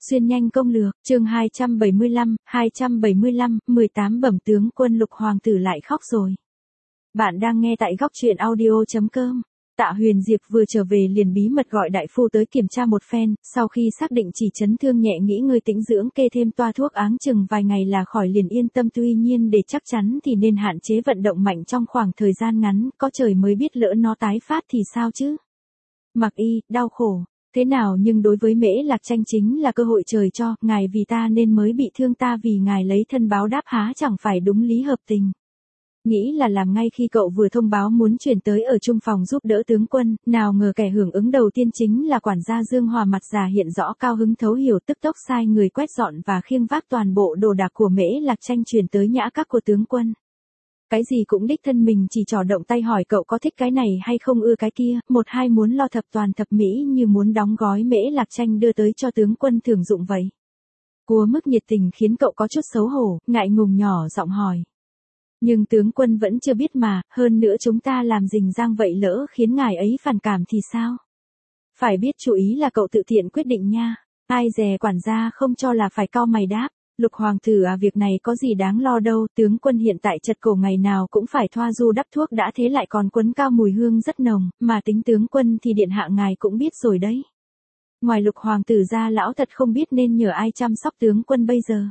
Xuyên nhanh công lược, chương 275, 18 bẩm tướng quân Lục Hoàng tử lại khóc rồi. Bạn đang nghe tại góc truyện audio.com. Tạ Huyền Diệp vừa trở về liền bí mật gọi đại phu tới kiểm tra một phen, sau khi xác định chỉ chấn thương nhẹ nghỉ ngơi tĩnh dưỡng kê thêm toa thuốc áng chừng vài ngày là khỏi liền yên tâm, tuy nhiên để chắc chắn thì nên hạn chế vận động mạnh trong khoảng thời gian ngắn, có trời mới biết lỡ nó tái phát thì sao chứ. Mặc Y, đau khổ. Thế nào nhưng đối với Mễ Lạc Tranh chính là cơ hội trời cho, ngài vì ta nên mới bị thương, ta vì ngài lấy thân báo đáp há chẳng phải đúng lý hợp tình. Nghĩ là làm ngay khi cậu vừa thông báo muốn chuyển tới ở chung phòng giúp đỡ tướng quân, nào ngờ kẻ hưởng ứng đầu tiên chính là quản gia Dương Hòa, mặt già hiện rõ cao hứng thấu hiểu, tức tốc sai người quét dọn và khiêng vác toàn bộ đồ đạc của Mễ Lạc Tranh chuyển tới nhã các của tướng quân. Cái gì cũng đích thân mình chỉ trò động tay hỏi cậu có thích cái này hay không, ưa cái kia, một hai muốn lo thập toàn thập mỹ như muốn đóng gói Mễ Lạc Tranh đưa tới cho tướng quân thưởng dụng vậy. Cua mức nhiệt tình khiến cậu có chút xấu hổ, ngại ngùng nhỏ giọng hỏi. Nhưng tướng quân vẫn chưa biết mà, hơn nữa chúng ta làm rình rang vậy lỡ khiến ngài ấy phản cảm thì sao? Phải biết chú ý là cậu tự tiện quyết định nha, ai dè quản gia không cho là phải cau mày đáp. Lục Hoàng tử à, việc này có gì đáng lo đâu, tướng quân hiện tại chật cổ ngày nào cũng phải thoa du đắp thuốc đã thế lại còn quấn cao mùi hương rất nồng, mà tính tướng quân thì điện hạ ngài cũng biết rồi đấy. Ngoài Lục Hoàng tử ra lão thật không biết nên nhờ ai chăm sóc tướng quân bây giờ.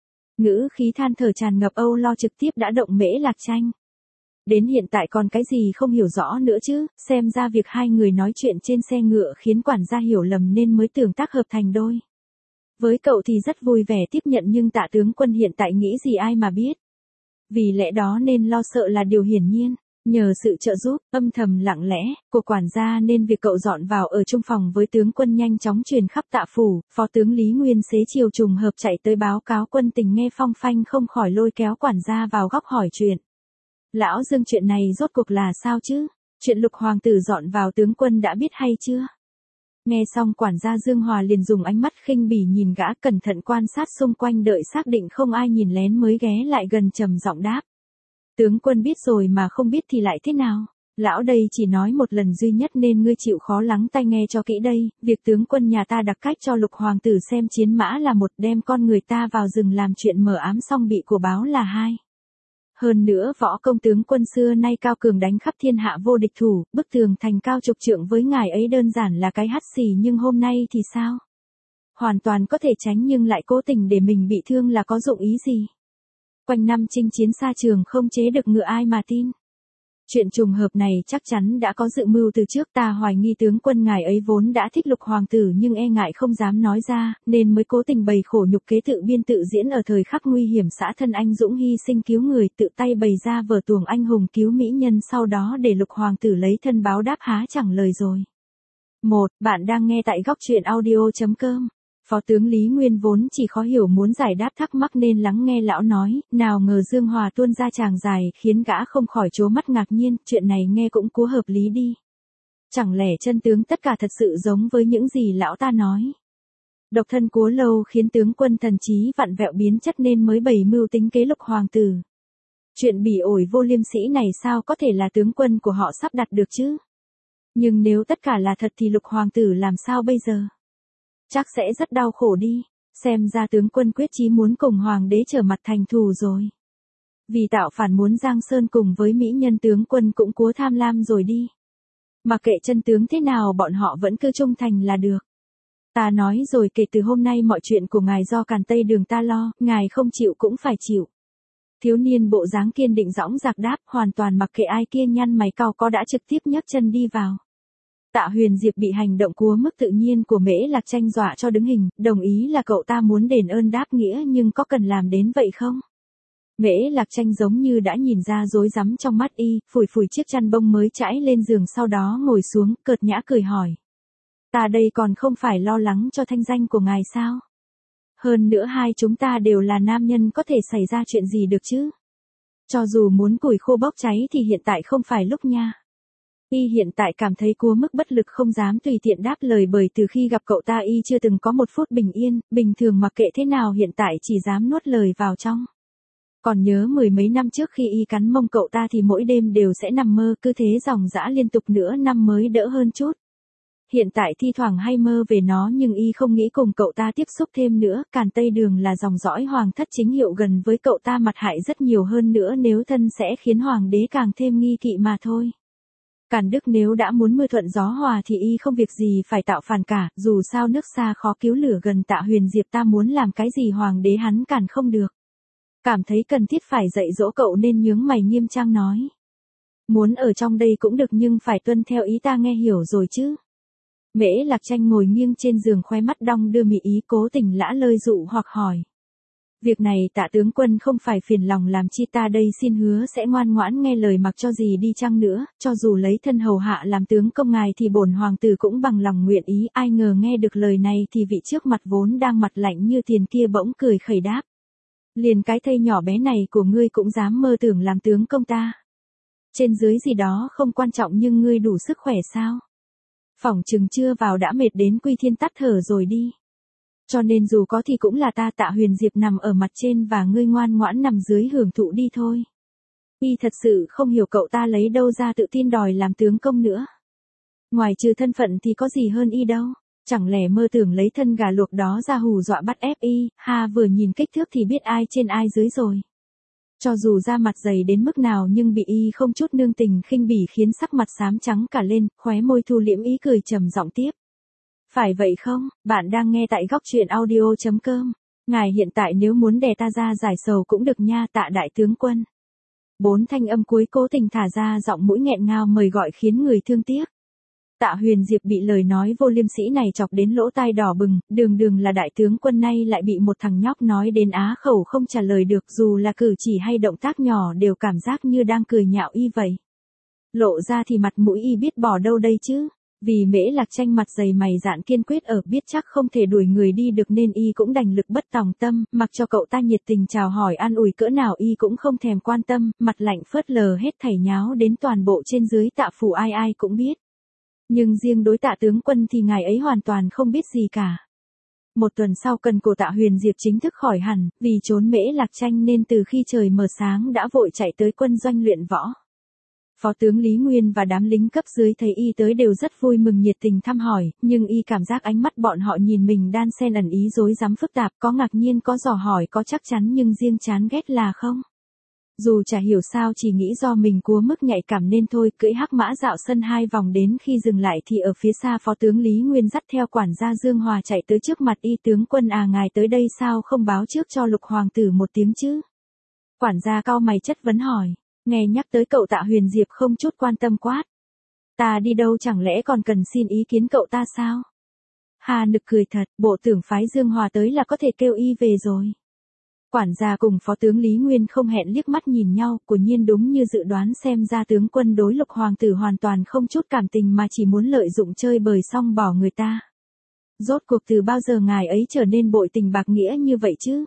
Ngữ khí than thở tràn ngập âu lo trực tiếp đã động Mễ Lạc Tranh. Đến hiện tại còn cái gì không hiểu rõ nữa chứ, xem ra việc hai người nói chuyện trên xe ngựa khiến quản gia hiểu lầm nên mới tưởng tác hợp thành đôi. Với cậu thì rất vui vẻ tiếp nhận, nhưng Tạ tướng quân hiện tại nghĩ gì ai mà biết. Vì lẽ đó nên lo sợ là điều hiển nhiên. Nhờ sự trợ giúp, âm thầm lặng lẽ, của quản gia nên việc cậu dọn vào ở chung phòng với tướng quân nhanh chóng truyền khắp Tạ phủ. Phó tướng Lý Nguyên xế chiều trùng hợp chạy tới báo cáo quân tình, nghe phong phanh không khỏi lôi kéo quản gia vào góc hỏi chuyện. Lão Dương, chuyện này rốt cuộc là sao chứ? Chuyện Lục Hoàng tử dọn vào tướng quân đã biết hay chưa? Nghe xong quản gia Dương Hòa liền dùng ánh mắt khinh bỉ nhìn gã, cẩn thận quan sát xung quanh đợi xác định không ai nhìn lén mới ghé lại gần trầm giọng đáp. Tướng quân biết rồi mà không biết thì lại thế nào? Lão đây chỉ nói một lần duy nhất nên ngươi chịu khó lắng tai nghe cho kỹ đây, việc tướng quân nhà ta đặc cách cho Lục Hoàng tử xem chiến mã là một, đem con người ta vào rừng làm chuyện mờ ám xong bị của báo là hai. Hơn nữa võ công tướng quân xưa nay cao cường, đánh khắp thiên hạ vô địch thủ, bức tường thành cao chục trượng với ngài ấy đơn giản là cái hắt xì, nhưng hôm nay thì sao? Hoàn toàn có thể tránh nhưng lại cố tình để mình bị thương là có dụng ý gì? Quanh năm chinh chiến xa trường không chế được ngựa ai mà tin? Chuyện trùng hợp này chắc chắn đã có dự mưu từ trước, ta hoài nghi tướng quân ngài ấy vốn đã thích Lục Hoàng tử nhưng e ngại không dám nói ra, nên mới cố tình bày khổ nhục kế tự biên tự diễn ở thời khắc nguy hiểm xã thân anh dũng hy sinh cứu người, tự tay bày ra vở tuồng anh hùng cứu mỹ nhân, sau đó để Lục Hoàng tử lấy thân báo đáp há chẳng lời rồi. Bạn đang nghe tại góc truyện audio.com. Phó tướng Lý Nguyên vốn chỉ khó hiểu muốn giải đáp thắc mắc nên lắng nghe lão nói, nào ngờ Dương Hòa tuôn ra tràng dài khiến gã không khỏi trố mắt ngạc nhiên, chuyện này nghe cũng cú hợp lý đi. Chẳng lẽ chân tướng tất cả thật sự giống với những gì lão ta nói? Độc thân Cúa Lâu khiến tướng quân thần trí vặn vẹo biến chất nên mới bày mưu tính kế Lục Hoàng tử. Chuyện bỉ ổi vô liêm sỉ này sao có thể là tướng quân của họ sắp đặt được chứ? Nhưng nếu tất cả là thật thì Lục Hoàng tử làm sao bây giờ? Chắc sẽ rất đau khổ đi, xem ra tướng quân quyết chí muốn cùng hoàng đế trở mặt thành thù rồi. Vì tạo phản muốn giang sơn cùng với mỹ nhân, tướng quân cũng cúa tham lam rồi đi. Mặc kệ chân tướng thế nào bọn họ vẫn cứ trung thành là được. Ta nói rồi, kể từ hôm nay mọi chuyện của ngài do Càn Tây Đường ta lo, ngài không chịu cũng phải chịu. Thiếu niên bộ dáng kiên định dõng dạc đáp, hoàn toàn mặc kệ ai kia nhăn mày cau có đã trực tiếp nhấc chân đi vào. Tạ Huyền Diệp bị hành động cúa mức tự nhiên của Mễ Lạc Tranh dọa cho đứng hình, đồng ý là cậu ta muốn đền ơn đáp nghĩa nhưng có cần làm đến vậy không? Mễ Lạc Tranh giống như đã nhìn ra rối rắm trong mắt y, phủi phủi chiếc chăn bông mới trải lên giường sau đó ngồi xuống, cợt nhã cười hỏi. Ta đây còn không phải lo lắng cho thanh danh của ngài sao? Hơn nữa hai chúng ta đều là nam nhân, có thể xảy ra chuyện gì được chứ? Cho dù muốn củi khô bốc cháy thì hiện tại không phải lúc nha. Y hiện tại cảm thấy cúa mức bất lực không dám tùy tiện đáp lời, bởi từ khi gặp cậu ta y chưa từng có một phút bình yên, bình thường mặc kệ thế nào hiện tại chỉ dám nuốt lời vào trong. Còn nhớ mười mấy năm trước khi y cắn mông cậu ta thì mỗi đêm đều sẽ nằm mơ, cứ thế dòng dã liên tục nửa năm mới đỡ hơn chút. Hiện tại thi thoảng hay mơ về nó nhưng y không nghĩ cùng cậu ta tiếp xúc thêm nữa, Càn Tây Đường là dòng dõi hoàng thất chính hiệu gần với cậu ta mặt hại rất nhiều hơn nữa nếu thân sẽ khiến hoàng đế càng thêm nghi kỵ mà thôi. Càn Đức nếu đã muốn mưa thuận gió hòa thì y không việc gì phải tạo phản cả, dù sao nước xa khó cứu lửa gần Tạ Huyền Diệp ta muốn làm cái gì hoàng đế hắn cản không được. Cảm thấy cần thiết phải dạy dỗ cậu nên nhướng mày nghiêm trang nói. Muốn ở trong đây cũng được nhưng phải tuân theo ý ta nghe hiểu rồi chứ. Mễ Lạc Tranh ngồi nghiêng trên giường khóe mắt đong đưa mị ý cố tình lã lơi dụ hoặc hỏi. Việc này Tạ tướng quân không phải phiền lòng làm chi ta đây xin hứa sẽ ngoan ngoãn nghe lời mặc cho gì đi chăng nữa, cho dù lấy thân hầu hạ làm tướng công ngài thì bổn hoàng tử cũng bằng lòng nguyện ý. Ai ngờ nghe được lời này thì vị trước mặt vốn đang mặt lạnh như tiền kia bỗng cười khẩy đáp. Liền cái thây nhỏ bé này của ngươi cũng dám mơ tưởng làm tướng công ta. Trên dưới gì đó không quan trọng nhưng ngươi đủ sức khỏe sao? Phỏng chừng chưa vào đã mệt đến quy thiên tắt thở rồi đi. Cho nên dù có thì cũng là ta Tạ Huyền Diệp nằm ở mặt trên và ngươi ngoan ngoãn nằm dưới hưởng thụ đi thôi. Y thật sự không hiểu cậu ta lấy đâu ra tự tin đòi làm tướng công nữa. Ngoài trừ thân phận thì có gì hơn y đâu. Chẳng lẽ mơ tưởng lấy thân gà luộc đó ra hù dọa bắt ép y, ha vừa nhìn kích thước thì biết ai trên ai dưới rồi. Cho dù da mặt dày đến mức nào nhưng bị y không chút nương tình khinh bỉ khiến sắc mặt xám trắng cả lên, khóe môi thu liễm ý cười trầm giọng tiếp. Phải vậy không, bạn đang nghe tại góc truyện audio.com. Ngài hiện tại nếu muốn đè ta ra giải sầu cũng được nha Tạ đại tướng quân. 4 thanh âm cuối cố tình thả ra giọng mũi nghẹn ngào mời gọi khiến người thương tiếc. Tạ Huyền Diệp bị lời nói vô liêm sỉ này chọc đến lỗ tai đỏ bừng, đường đường là đại tướng quân nay lại bị một thằng nhóc nói đến á khẩu không trả lời được dù là cử chỉ hay động tác nhỏ đều cảm giác như đang cười nhạo y vậy. Lộ ra thì mặt mũi y biết bỏ đâu đây chứ, vì Mễ Lạc Tranh mặt dày mày dạn kiên quyết ở biết chắc không thể đuổi người đi được nên y cũng đành lực bất tòng tâm, mặc cho cậu ta nhiệt tình chào hỏi an ủi cỡ nào y cũng không thèm quan tâm, mặt lạnh phớt lờ hết thảy nháo đến toàn bộ trên dưới Tạ phủ ai ai cũng biết. Nhưng riêng đối Tạ tướng quân thì ngài ấy hoàn toàn không biết gì cả. Một tuần sau cần cổ Tạ Huyền Diệp chính thức khỏi hẳn, vì trốn Mễ Lạc Tranh nên từ khi trời mờ sáng đã vội chạy tới quân doanh luyện võ. Phó tướng Lý Nguyên và đám lính cấp dưới thấy y tới đều rất vui mừng nhiệt tình thăm hỏi, nhưng y cảm giác ánh mắt bọn họ nhìn mình đan xen ẩn ý rối rắm phức tạp, có ngạc nhiên có dò hỏi có chắc chắn nhưng riêng chán ghét là không. Dù chả hiểu sao chỉ nghĩ do mình cúa mức nhạy cảm nên thôi, cưỡi hắc mã dạo sân 2 vòng đến khi dừng lại thì ở phía xa phó tướng Lý Nguyên dắt theo quản gia Dương Hòa chạy tới trước mặt y. Tướng quân à, ngài tới đây sao không báo trước cho Lục hoàng tử một tiếng chứ? Quản gia cau mày chất vấn hỏi, nghe nhắc tới cậu Tạ Huyền Diệp không chút quan tâm quát. Ta đi đâu chẳng lẽ còn cần xin ý kiến cậu ta sao? Hà nực cười thật, bộ tưởng phái Dương Hòa tới là có thể kêu y về rồi. Quản gia cùng phó tướng Lý Nguyên không hẹn liếc mắt nhìn nhau, quả nhiên đúng như dự đoán xem ra tướng quân đối Lục hoàng tử hoàn toàn không chút cảm tình mà chỉ muốn lợi dụng chơi bời xong bỏ người ta. Rốt cuộc từ bao giờ ngài ấy trở nên bội tình bạc nghĩa như vậy chứ?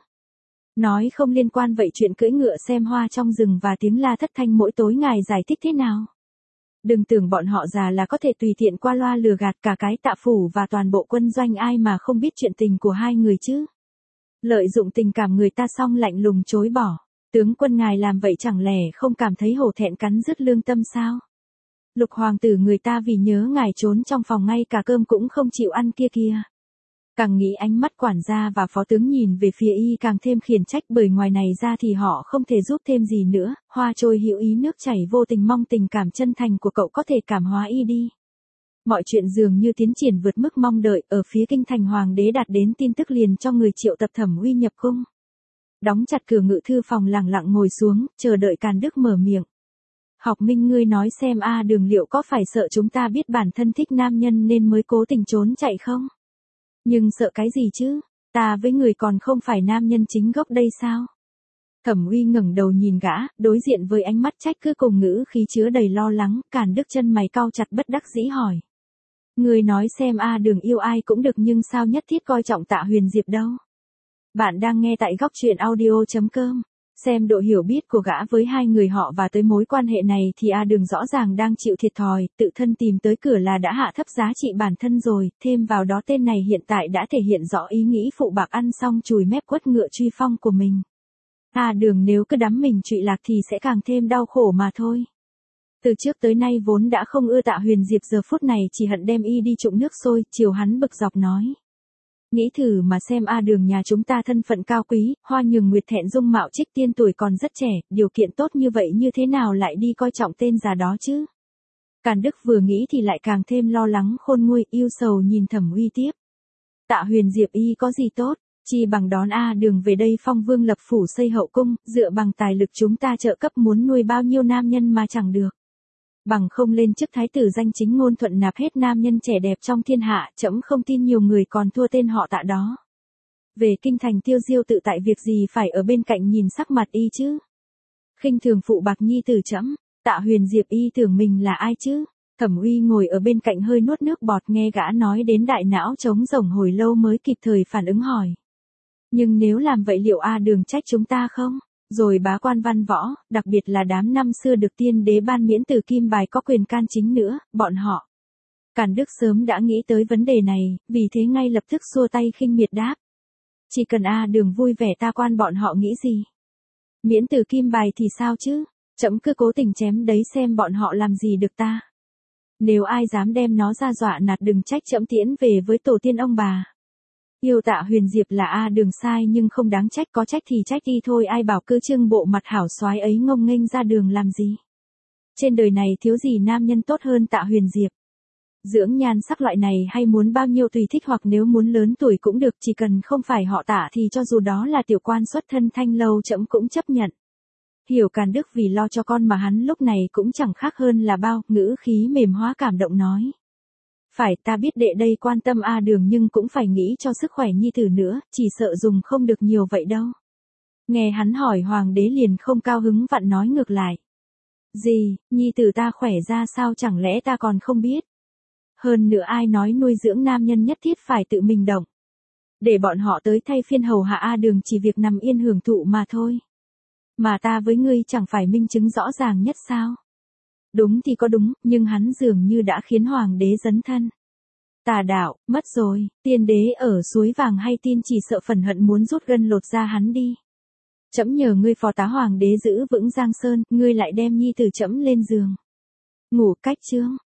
Nói không liên quan vậy chuyện cưỡi ngựa xem hoa trong rừng và tiếng la thất thanh mỗi tối ngài giải thích thế nào? Đừng tưởng bọn họ già là có thể tùy tiện qua loa lừa gạt cả cái Tạ phủ và toàn bộ quân doanh, ai mà không biết chuyện tình của hai người chứ. Lợi dụng tình cảm người ta xong lạnh lùng chối bỏ. Tướng quân ngài làm vậy chẳng lẽ không cảm thấy hổ thẹn cắn rứt lương tâm sao? Lục hoàng tử người ta vì nhớ ngài trốn trong phòng ngay cả cơm cũng không chịu ăn kia kìa. Càng nghĩ ánh mắt quản gia và phó tướng nhìn về phía y càng thêm khiển trách, bởi ngoài này ra thì họ không thể giúp thêm gì nữa, hoa trôi hữu ý nước chảy vô tình, mong tình cảm chân thành của cậu có thể cảm hóa y đi. Mọi chuyện dường như tiến triển vượt mức mong đợi, ở phía kinh thành hoàng đế đạt đến tin tức liền cho người triệu tập Thẩm Uy nhập cung. Đóng chặt cửa ngự thư phòng lặng lặng ngồi xuống, chờ đợi Càn Đức mở miệng. Học Minh ngươi nói xem a, Đường liệu có phải sợ chúng ta biết bản thân thích nam nhân nên mới cố tình trốn chạy không? Nhưng sợ cái gì chứ, ta với người còn không phải nam nhân chính gốc đây sao? Thẩm Uy ngẩng đầu nhìn gã, đối diện với ánh mắt trách cứ cùng ngữ khí chứa đầy lo lắng. Càn Đức chân mày cau chặt bất đắc dĩ hỏi. Người nói xem a, Đường yêu ai cũng được nhưng sao nhất thiết coi trọng Tạ Huyền Diệp đâu? Bạn đang nghe tại góc truyện audio.com. Xem độ hiểu biết của gã với hai người họ và tới mối quan hệ này thì Đường rõ ràng đang chịu thiệt thòi, tự thân tìm tới cửa là đã hạ thấp giá trị bản thân rồi, thêm vào đó tên này hiện tại đã thể hiện rõ ý nghĩ phụ bạc ăn xong chùi mép quất ngựa truy phong của mình. Đường nếu cứ đắm mình trụy lạc thì sẽ càng thêm đau khổ mà thôi. Từ trước tới nay vốn đã không ưa Tạ Huyền Diệp, giờ phút này chỉ hận đem y đi trụng nước sôi, chiều hắn bực dọc nói. Nghĩ thử mà xem A Đường nhà chúng ta thân phận cao quý, Hoa Nhường Nguyệt thẹn dung mạo trích tiên, tuổi còn rất trẻ, điều kiện tốt như vậy như thế nào lại đi coi trọng tên già đó chứ? Càn Đức vừa nghĩ thì lại càng thêm lo lắng khôn nguôi, yêu sầu nhìn Thẩm Uy tiếp. Tạ Huyền Diệp y có gì tốt, chi bằng đón A Đường về đây phong vương lập phủ xây hậu cung, dựa bằng tài lực chúng ta trợ cấp muốn nuôi bao nhiêu nam nhân mà chẳng được. Bằng không lên chức thái tử danh chính ngôn thuận nạp hết nam nhân trẻ đẹp trong thiên hạ, trẫm không tin nhiều người còn thua tên họ Tạ đó. Về kinh thành tiêu diêu tự tại, việc gì phải ở bên cạnh nhìn sắc mặt y chứ? Khinh thường phụ bạc nhi tử trẫm. Tạ Huyền Diệp y tưởng mình là ai chứ? Thẩm Uy ngồi ở bên cạnh hơi nuốt nước bọt, nghe gã nói đến đại não trống rỗng hồi lâu mới kịp thời phản ứng hỏi. Nhưng nếu làm vậy liệu A Đường trách chúng ta không? Rồi bá quan văn võ, đặc biệt là đám năm xưa được tiên đế ban miễn từ kim bài có quyền can chính nữa, bọn họ. Càn Đức sớm đã nghĩ tới vấn đề này, vì thế ngay lập tức xua tay khinh miệt đáp. Chỉ cần A Đường vui vẻ ta quan bọn họ nghĩ gì. Miễn từ kim bài thì sao chứ? Trẫm cứ cố tình chém đấy xem bọn họ làm gì được ta. Nếu ai dám đem nó ra dọa nạt đừng trách trẫm tiễn về với tổ tiên ông bà. Yêu Tạ Huyền Diệp là A Đường sai nhưng không đáng trách, có trách thì trách đi thôi, ai bảo cứ trưng bộ mặt hảo soái ấy ngông nghênh ra đường làm gì. Trên đời này thiếu gì nam nhân tốt hơn Tạ Huyền Diệp. Dưỡng nhan sắc loại này hay muốn bao nhiêu tùy thích, hoặc nếu muốn lớn tuổi cũng được, chỉ cần không phải họ Tạ thì cho dù đó là tiểu quan xuất thân thanh lâu trẫm cũng chấp nhận. Hiểu Càn Đức vì lo cho con mà hắn lúc này cũng chẳng khác hơn là bao, ngữ khí mềm hóa cảm động nói. Phải, ta biết đệ đây quan tâm A Đường nhưng cũng phải nghĩ cho sức khỏe nhi tử nữa, chỉ sợ dùng không được nhiều vậy đâu. Nghe hắn hỏi hoàng đế liền không cao hứng vặn nói ngược lại. Gì, nhi tử ta khỏe ra sao, chẳng lẽ ta còn không biết? Hơn nữa ai nói nuôi dưỡng nam nhân nhất thiết phải tự mình động. Để bọn họ tới thay phiên hầu hạ A Đường chỉ việc nằm yên hưởng thụ mà thôi. Mà ta với ngươi chẳng phải minh chứng rõ ràng nhất sao? Đúng thì có đúng, nhưng hắn dường như đã khiến hoàng đế dấn thân. Tà đạo, mất rồi, tiên đế ở suối vàng hay tin chỉ sợ phần hận muốn rút gân lột ra hắn đi. Trẫm nhờ ngươi phó tá hoàng đế giữ vững Giang Sơn, ngươi lại đem nhi tử trẫm lên giường. Ngủ cách chương.